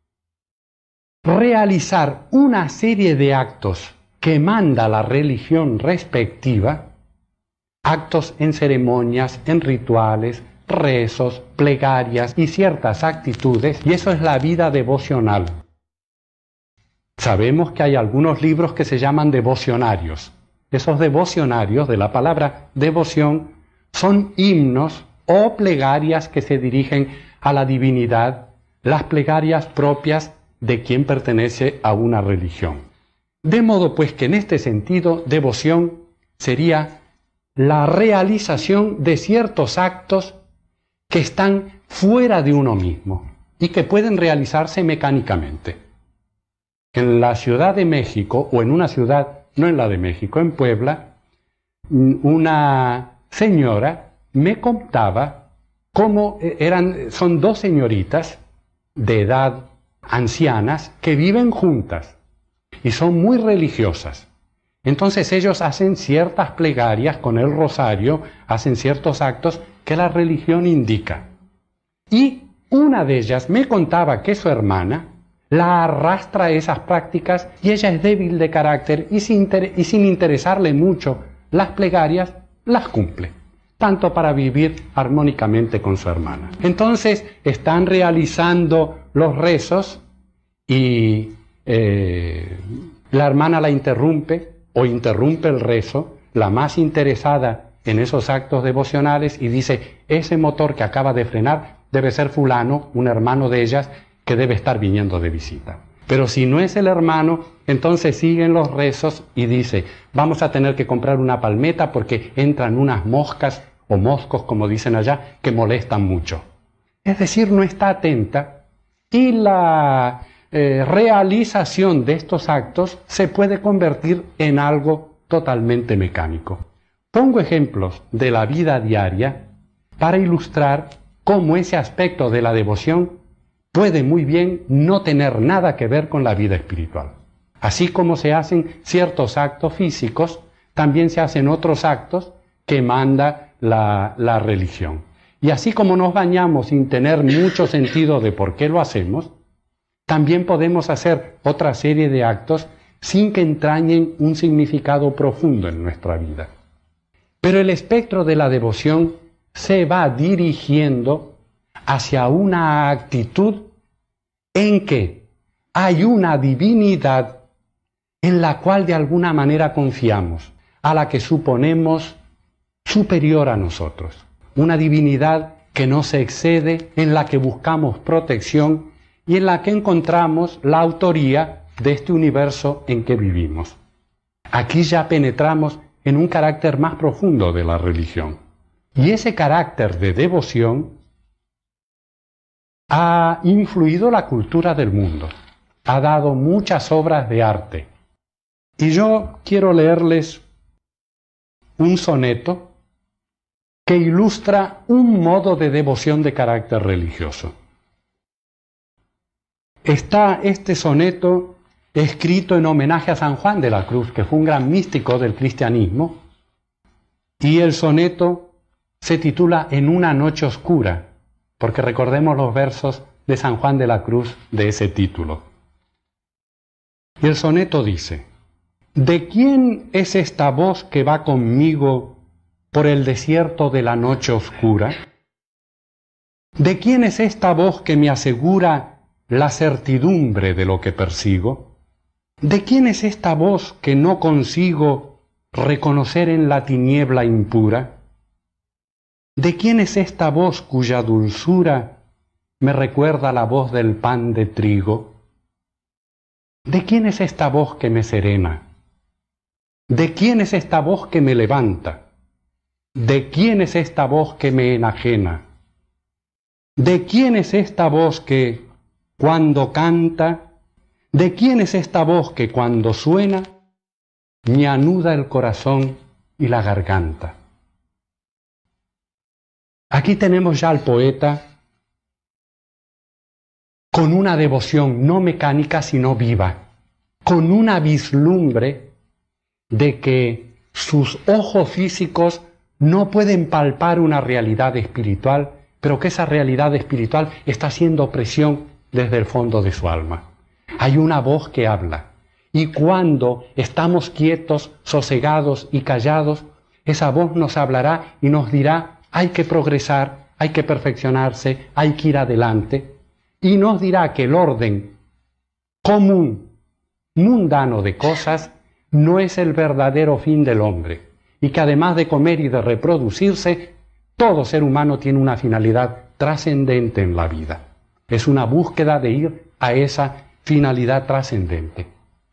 realizar una serie de actos que manda la religión respectiva, actos en ceremonias, en rituales, rezos, plegarias y ciertas actitudes, y eso es la vida devocional. Sabemos que hay algunos libros que se llaman devocionarios. Esos devocionarios, de la palabra devoción, son himnos o plegarias que se dirigen a la divinidad, las plegarias propias de quien pertenece a una religión. De modo pues que en este sentido, devoción sería la realización de ciertos actos que están fuera de uno mismo y que pueden realizarse mecánicamente. En la Ciudad de México, o en una ciudad, no en la de México, en Puebla, una señora me contaba cómo eran, son dos señoritas de edad ancianas que viven juntas y son muy religiosas. Entonces ellos hacen ciertas plegarias con el rosario, hacen ciertos actos que la religión indica. Y una de ellas me contaba que su hermana la arrastra a esas prácticas y ella es débil de carácter y sin, y sin interesarle mucho las plegarias, las cumple, tanto para vivir armónicamente con su hermana. Entonces están realizando los rezos y eh, la hermana la interrumpe o interrumpe el rezo, la más interesada en esos actos devocionales, y dice: ese motor que acaba de frenar debe ser fulano, un hermano de ellas, que debe estar viniendo de visita. Pero si no es el hermano, entonces siguen los rezos y dice: vamos a tener que comprar una palmeta porque entran unas moscas o moscos, como dicen allá, que molestan mucho. Es decir, no está atenta, y la eh, realización de estos actos se puede convertir en algo totalmente mecánico. Pongo ejemplos de la vida diaria para ilustrar cómo ese aspecto de la devoción puede muy bien no tener nada que ver con la vida espiritual. Así como se hacen ciertos actos físicos, también se hacen otros actos que manda la, la religión. Y así como nos bañamos sin tener mucho sentido de por qué lo hacemos, también podemos hacer otra serie de actos sin que entrañen un significado profundo en nuestra vida. Pero el espectro de la devoción se va dirigiendo hacia una actitud en que hay una divinidad en la cual de alguna manera confiamos, a la que suponemos superior a nosotros. Una divinidad que no se excede, en la que buscamos protección y en la que encontramos la autoría de este universo en que vivimos. Aquí ya penetramos en un carácter más profundo de la religión. Y ese carácter de devoción ha influido la cultura del mundo, ha dado muchas obras de arte. Y yo quiero leerles un soneto que ilustra un modo de devoción de carácter religioso. Está este soneto escrito en homenaje a San Juan de la Cruz, que fue un gran místico del cristianismo, y el soneto se titula En una noche oscura, porque recordemos los versos de San Juan de la Cruz de ese título. Y el soneto dice: ¿de quién es esta voz que va conmigo por el desierto de la noche oscura? ¿De quién es esta voz que me asegura la certidumbre de lo que persigo? ¿De quién es esta voz que no consigo reconocer en la tiniebla impura? ¿De quién es esta voz cuya dulzura me recuerda la voz del pan de trigo? ¿De quién es esta voz que me serena? ¿De quién es esta voz que me levanta? ¿De quién es esta voz que me enajena? ¿De quién es esta voz que, cuando canta, de quién es esta voz que, cuando suena, me anuda el corazón y la garganta? Aquí tenemos ya al poeta con una devoción no mecánica sino viva, con una vislumbre de que sus ojos físicos no pueden palpar una realidad espiritual, pero que esa realidad espiritual está haciendo presión desde el fondo de su alma. Hay una voz que habla, y cuando estamos quietos, sosegados y callados, esa voz nos hablará y nos dirá: hay que progresar, hay que perfeccionarse, hay que ir adelante, y nos dirá que el orden común, mundano de cosas no es el verdadero fin del hombre, y que además de comer y de reproducirse, todo ser humano tiene una finalidad trascendente en la vida. Es una búsqueda de ir a esa finalidad trascendente.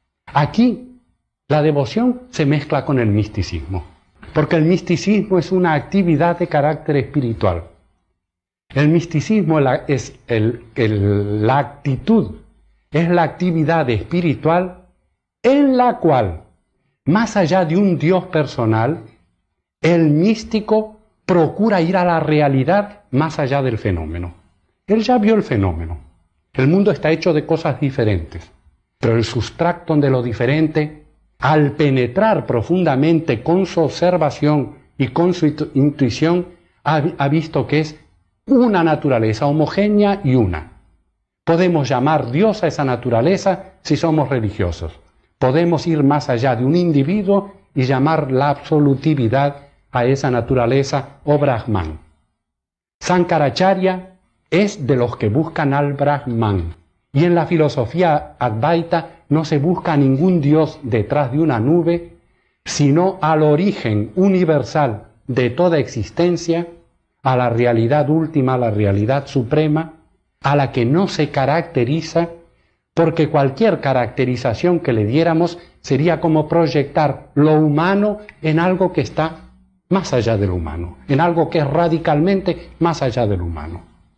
Aquí la devoción se mezcla con el misticismo, porque el misticismo es una actividad de carácter espiritual. El misticismo es el, el, la actitud, es la actividad espiritual en la cual, más allá de un Dios personal, el místico procura ir a la realidad más allá del fenómeno. Él ya vio el fenómeno. El mundo está hecho de cosas diferentes, pero el sustracto de lo diferente, al penetrar profundamente con su observación y con su intuición, ha, ha visto que es una naturaleza homogénea y una. Podemos llamar Dios a esa naturaleza si somos religiosos. Podemos ir más allá de un individuo y llamar la absolutividad a esa naturaleza o Brahman. Sankaracharya es de los que buscan al Brahman. Y en la filosofía Advaita no se busca ningún Dios detrás de una nube, sino al origen universal de toda existencia, a la realidad última, a la realidad suprema, a la que no se caracteriza, porque cualquier caracterización que le diéramos sería como proyectar lo humano en algo que está más allá del humano, en algo que es radicalmente más allá del humano.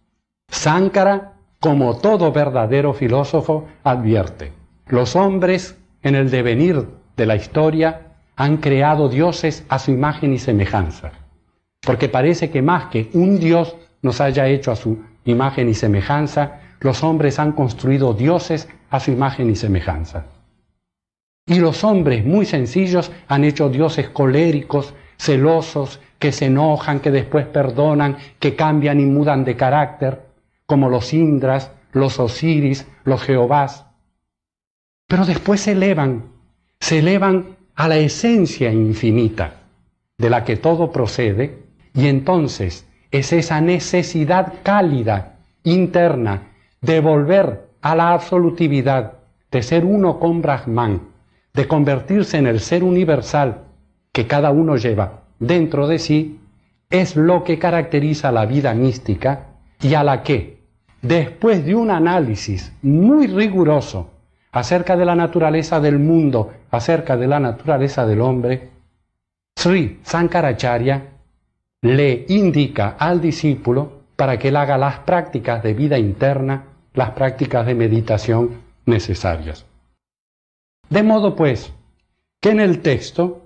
Sánkara, como todo verdadero filósofo, advierte: los hombres en el devenir de la historia han creado dioses a su imagen y semejanza, porque parece que más que un dios nos haya hecho a su imagen y semejanza, los hombres han construido dioses a su imagen y semejanza. Y los hombres muy sencillos han hecho dioses coléricos, celosos, que se enojan, que después perdonan, que cambian y mudan de carácter, como los Indras, los Osiris, los Jehovás. Pero después se elevan, se elevan a la esencia infinita de la que todo procede, y entonces es esa necesidad cálida, interna, de volver a la absolutividad, de ser uno con Brahman, de convertirse en el ser universal que cada uno lleva dentro de sí, es lo que caracteriza la vida mística y a la que, después de un análisis muy riguroso acerca de la naturaleza del mundo, acerca de la naturaleza del hombre, Sri Sankaracharya le indica al discípulo para que él haga las prácticas de vida interna, las prácticas de meditación necesarias. De modo pues que en el texto,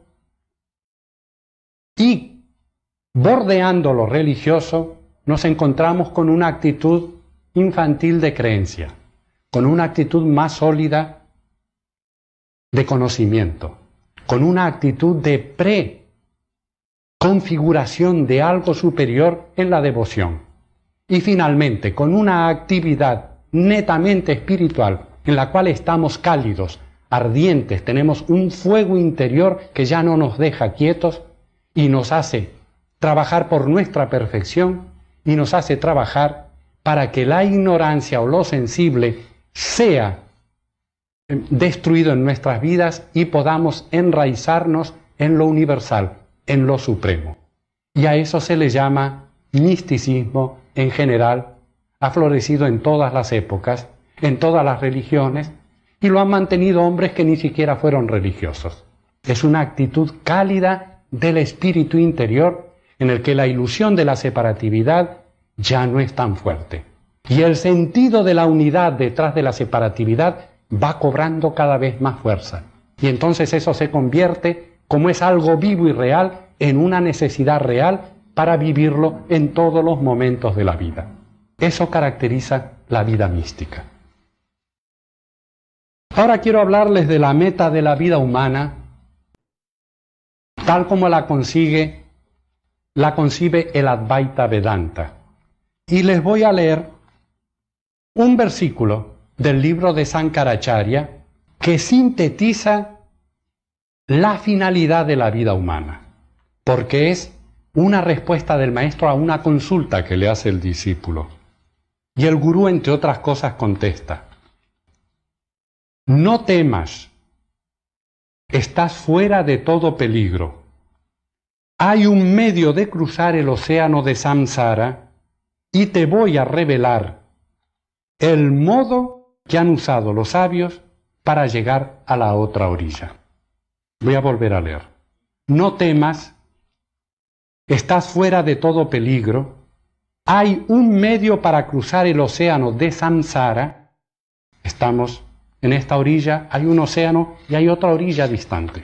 y bordeando lo religioso, nos encontramos con una actitud infantil de creencia, con una actitud más sólida de conocimiento, con una actitud de pre-configuración de algo superior en la devoción, y finalmente con una actividad netamente espiritual en la cual estamos cálidos, ardientes, tenemos un fuego interior que ya no nos deja quietos y nos hace trabajar por nuestra perfección y nos hace trabajar para que la ignorancia o lo sensible sea destruido en nuestras vidas y podamos enraizarnos en lo universal, en lo supremo. Y a eso se le llama misticismo en general, ha florecido en todas las épocas, en todas las religiones, y lo han mantenido hombres que ni siquiera fueron religiosos. Es una actitud cálida del espíritu interior en el que la ilusión de la separatividad ya no es tan fuerte. Y el sentido de la unidad detrás de la separatividad va cobrando cada vez más fuerza. Y entonces eso se convierte, como es algo vivo y real, en una necesidad real para vivirlo en todos los momentos de la vida. Eso caracteriza la vida mística. Ahora quiero hablarles de la meta de la vida humana, tal como la consigue, la concibe el Advaita Vedanta. Y les voy a leer un versículo del libro de Sankaracharya que sintetiza la finalidad de la vida humana, porque es una respuesta del maestro a una consulta que le hace el discípulo. Y el gurú, entre otras cosas, contesta: no temas, estás fuera de todo peligro. Hay un medio de cruzar el océano de samsara y te voy a revelar el modo que han usado los sabios para llegar a la otra orilla. Voy a volver a leer. No temas, estás fuera de todo peligro. Hay un medio para cruzar el océano de samsara. Estamos en esta orilla, hay un océano y hay otra orilla distante.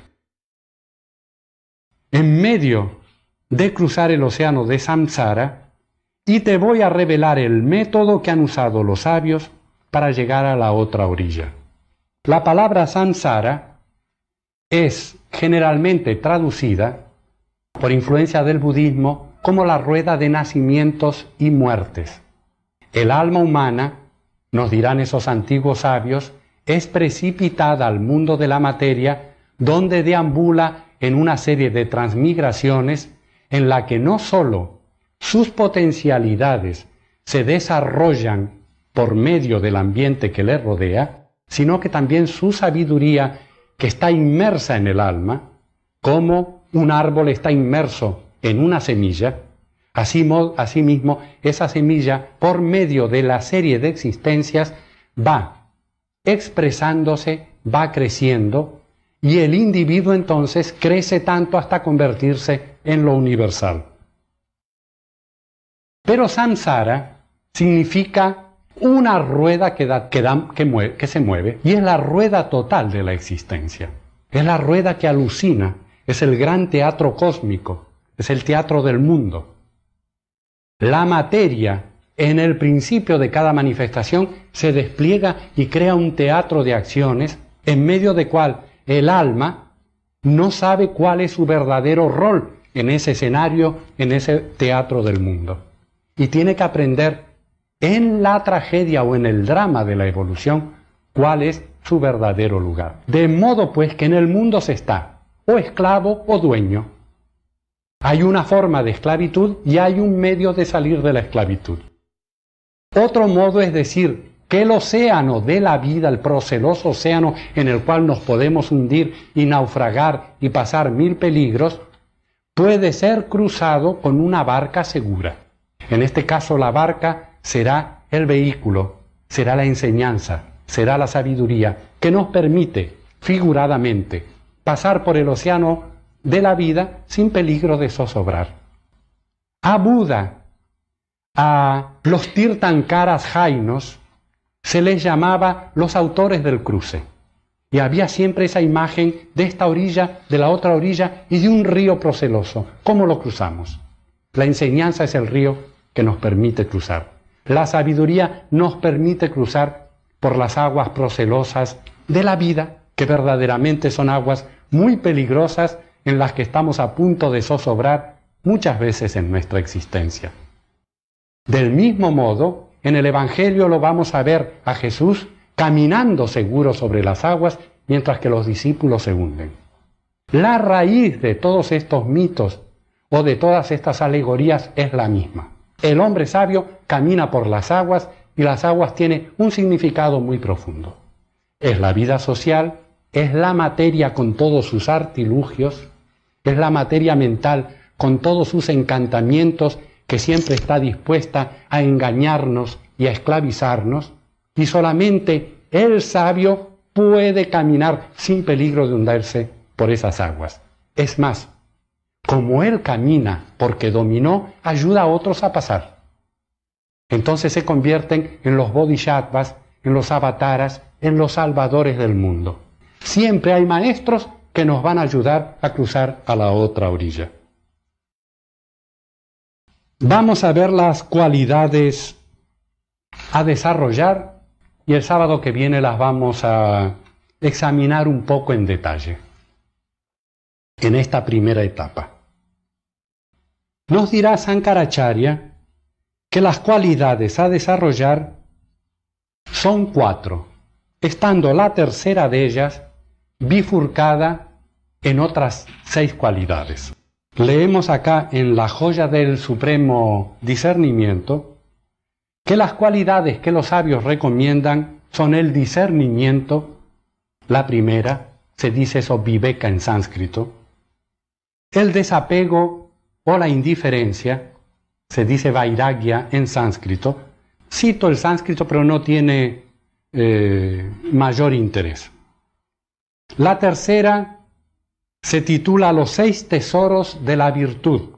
En medio de cruzar el océano de samsara, y te voy a revelar el método que han usado los sabios para llegar a la otra orilla. La palabra samsara es generalmente traducida, por influencia del budismo, como la rueda de nacimientos y muertes. El alma humana, nos dirán esos antiguos sabios, es precipitada al mundo de la materia, donde deambula en una serie de transmigraciones en la que no sólo sus potencialidades se desarrollan por medio del ambiente que le rodea, sino que también su sabiduría, que está inmersa en el alma, como un árbol está inmerso en una semilla, asimismo esa semilla, por medio de la serie de existencias, va expresándose, va creciendo, y el individuo entonces crece tanto hasta convertirse en lo universal. Pero samsara significa una rueda que, da, que, da, que, mueve, que se mueve, y es la rueda total de la existencia. Es la rueda que alucina, es el gran teatro cósmico, es el teatro del mundo. La materia, en el principio de cada manifestación, se despliega y crea un teatro de acciones en medio del cual el alma no sabe cuál es su verdadero rol en ese escenario, en ese teatro del mundo. Y tiene que aprender en la tragedia o en el drama de la evolución cuál es su verdadero lugar. De modo pues que en el mundo se está o esclavo o dueño. Hay una forma de esclavitud y hay un medio de salir de la esclavitud. Otro modo es decir que el océano de la vida, el proceloso océano en el cual nos podemos hundir y naufragar y pasar mil peligros, puede ser cruzado con una barca segura. En este caso la barca será el vehículo, será la enseñanza, será la sabiduría que nos permite, figuradamente, pasar por el océano de la vida sin peligro de zozobrar. A Buda, a los Tirthankaras jainos, se les llamaba los autores del cruce. Y había siempre esa imagen de esta orilla, de la otra orilla y de un río proceloso. ¿Cómo lo cruzamos? La enseñanza es el río que nos permite cruzar. La sabiduría nos permite cruzar por las aguas procelosas de la vida, que verdaderamente son aguas muy peligrosas en las que estamos a punto de zozobrar muchas veces en nuestra existencia. Del mismo modo, en el Evangelio lo vamos a ver a Jesús caminando seguro sobre las aguas mientras que los discípulos se hunden. La raíz de todos estos mitos o de todas estas alegorías es la misma. El hombre sabio camina por las aguas y las aguas tienen un significado muy profundo. Es la vida social, es la materia con todos sus artilugios, es la materia mental con todos sus encantamientos que siempre está dispuesta a engañarnos y a esclavizarnos, y solamente el sabio puede caminar sin peligro de hundirse por esas aguas. Es más, como él camina porque dominó, ayuda a otros a pasar. Entonces se convierten en los bodhisattvas, en los avataras, en los salvadores del mundo. Siempre hay maestros que nos van a ayudar a cruzar a la otra orilla. Vamos a ver las cualidades a desarrollar y el sábado que viene las vamos a examinar un poco en detalle en esta primera etapa. Nos dirá Sankaracharya que las cualidades a desarrollar son cuatro, estando la tercera de ellas bifurcada en otras seis cualidades. Leemos acá en la joya del supremo discernimiento que las cualidades que los sabios recomiendan son el discernimiento, la primera, se dice eso viveka en sánscrito, el desapego o la indiferencia, se dice vairagya en sánscrito. Cito el sánscrito pero no tiene eh, mayor interés. La tercera se titula Los seis tesoros de la virtud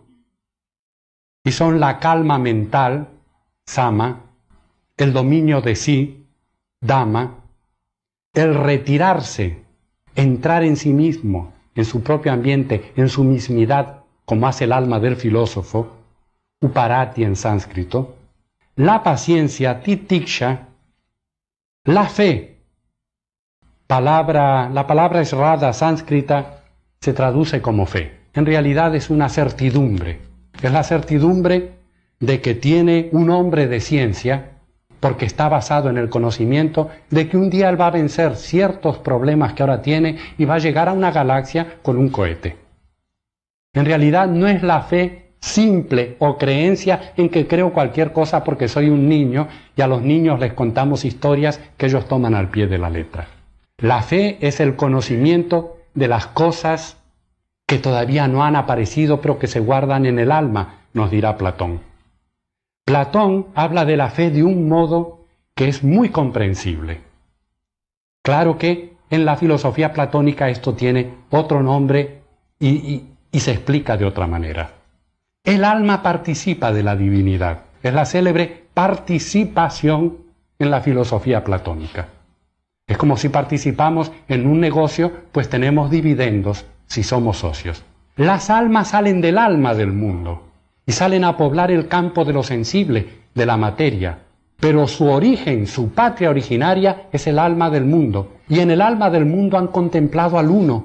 y son la calma mental, sama, el dominio de sí, dhamma, el retirarse, entrar en sí mismo, en su propio ambiente, en su mismidad, como hace el alma del filósofo, uparati en sánscrito, la paciencia, titiksha, la fe, palabra, la palabra es radha sánscrita, se traduce como fe. En realidad es una certidumbre. Es la certidumbre de que tiene un hombre de ciencia, porque está basado en el conocimiento de que un día él va a vencer ciertos problemas que ahora tiene y va a llegar a una galaxia con un cohete. En realidad no es la fe simple o creencia en que creo cualquier cosa porque soy un niño y a los niños les contamos historias que ellos toman al pie de la letra. La fe es el conocimiento de las cosas que todavía no han aparecido pero que se guardan en el alma, nos dirá Platón. Platón habla de la fe de un modo que es muy comprensible. Claro que en la filosofía platónica esto tiene otro nombre y, y, y se explica de otra manera. El alma participa de la divinidad. Es la célebre participación en la filosofía platónica. Es como si participamos en un negocio, pues tenemos dividendos si somos socios. Las almas salen del alma del mundo y salen a poblar el campo de lo sensible, de la materia. Pero su origen, su patria originaria es el alma del mundo. Y en el alma del mundo han contemplado al uno,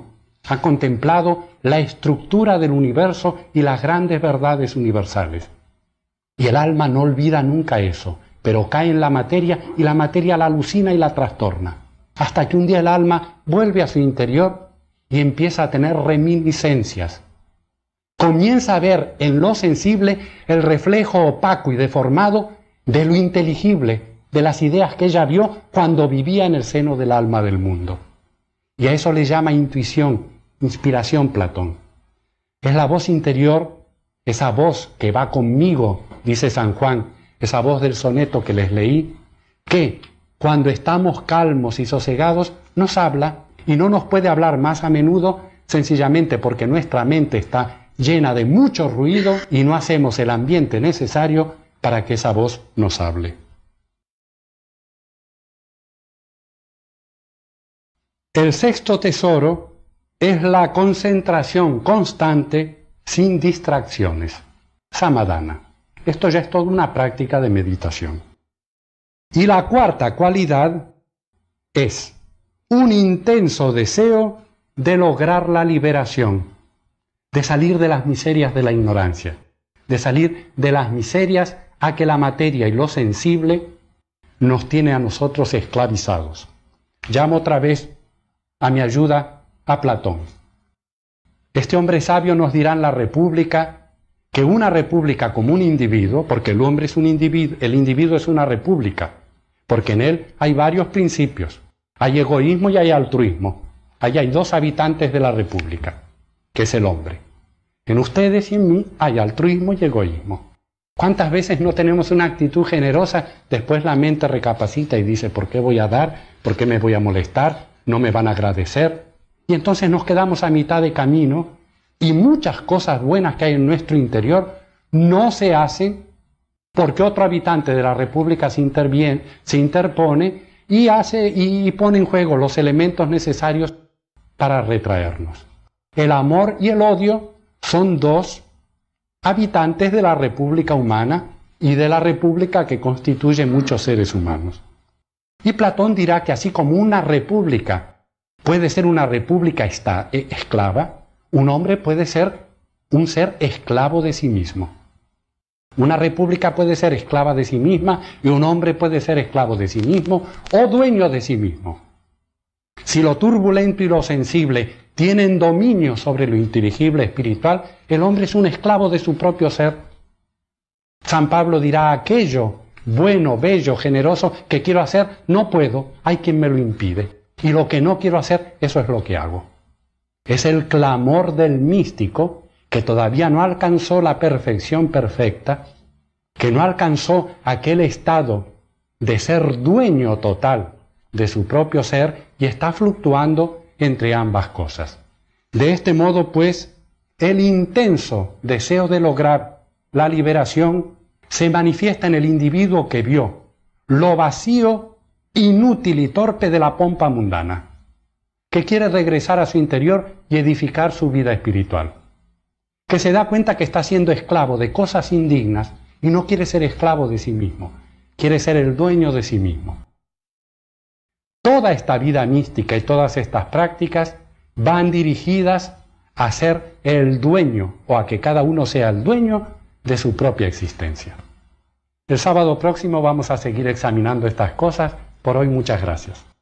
ha contemplado la estructura del universo y las grandes verdades universales. Y el alma no olvida nunca eso, pero cae en la materia y la materia la alucina y la trastorna. Hasta que un día el alma vuelve a su interior y empieza a tener reminiscencias. Comienza a ver en lo sensible el reflejo opaco y deformado de lo inteligible, de las ideas que ella vio cuando vivía en el seno del alma del mundo. Y a eso le llama intuición, inspiración Platón. Es la voz interior, esa voz que va conmigo, dice San Juan, esa voz del soneto que les leí, que cuando estamos calmos y sosegados nos habla y no nos puede hablar más a menudo sencillamente porque nuestra mente está llena de mucho ruido y no hacemos el ambiente necesario para que esa voz nos hable. El sexto tesoro es la concentración constante sin distracciones, samadhana. Esto ya es toda una práctica de meditación. Y la cuarta cualidad es un intenso deseo de lograr la liberación, de salir de las miserias de la ignorancia, de salir de las miserias a que la materia y lo sensible nos tiene a nosotros esclavizados. Llamo otra vez a mi ayuda a Platón. Este hombre sabio nos dirá en la República que una república como un individuo, porque el hombre es un individuo, el individuo es una república, porque en él hay varios principios. Hay egoísmo y hay altruismo. Ahí hay dos habitantes de la república, que es el hombre. En ustedes y en mí hay altruismo y egoísmo. ¿Cuántas veces no tenemos una actitud generosa? Después la mente recapacita y dice, ¿por qué voy a dar? ¿Por qué me voy a molestar? ¿No me van a agradecer? Y entonces nos quedamos a mitad de camino y muchas cosas buenas que hay en nuestro interior no se hacen porque otro habitante de la república se interviene, se interpone y hace y pone en juego los elementos necesarios para retraernos. El amor y el odio son dos habitantes de la república humana y de la república que constituye muchos seres humanos. Y Platón dirá que así como una república puede ser una república esta, eh, esclava, un hombre puede ser un ser esclavo de sí mismo. Una república puede ser esclava de sí misma y un hombre puede ser esclavo de sí mismo o dueño de sí mismo. Si lo turbulento y lo sensible tienen dominio sobre lo inteligible espiritual, el hombre es un esclavo de su propio ser. San Pablo dirá, aquello bueno, bello, generoso que quiero hacer, no puedo, hay quien me lo impide. Y lo que no quiero hacer, eso es lo que hago. Es el clamor del místico que todavía no alcanzó la perfección perfecta, que no alcanzó aquel estado de ser dueño total de su propio ser y está fluctuando entre ambas cosas. De este modo, pues, el intenso deseo de lograr la liberación se manifiesta en el individuo que vio lo vacío, inútil y torpe de la pompa mundana, que quiere regresar a su interior y edificar su vida espiritual, que se da cuenta que está siendo esclavo de cosas indignas y no quiere ser esclavo de sí mismo, quiere ser el dueño de sí mismo. Toda esta vida mística y todas estas prácticas van dirigidas a ser el dueño o a que cada uno sea el dueño de su propia existencia. El sábado próximo vamos a seguir examinando estas cosas. Por hoy, muchas gracias.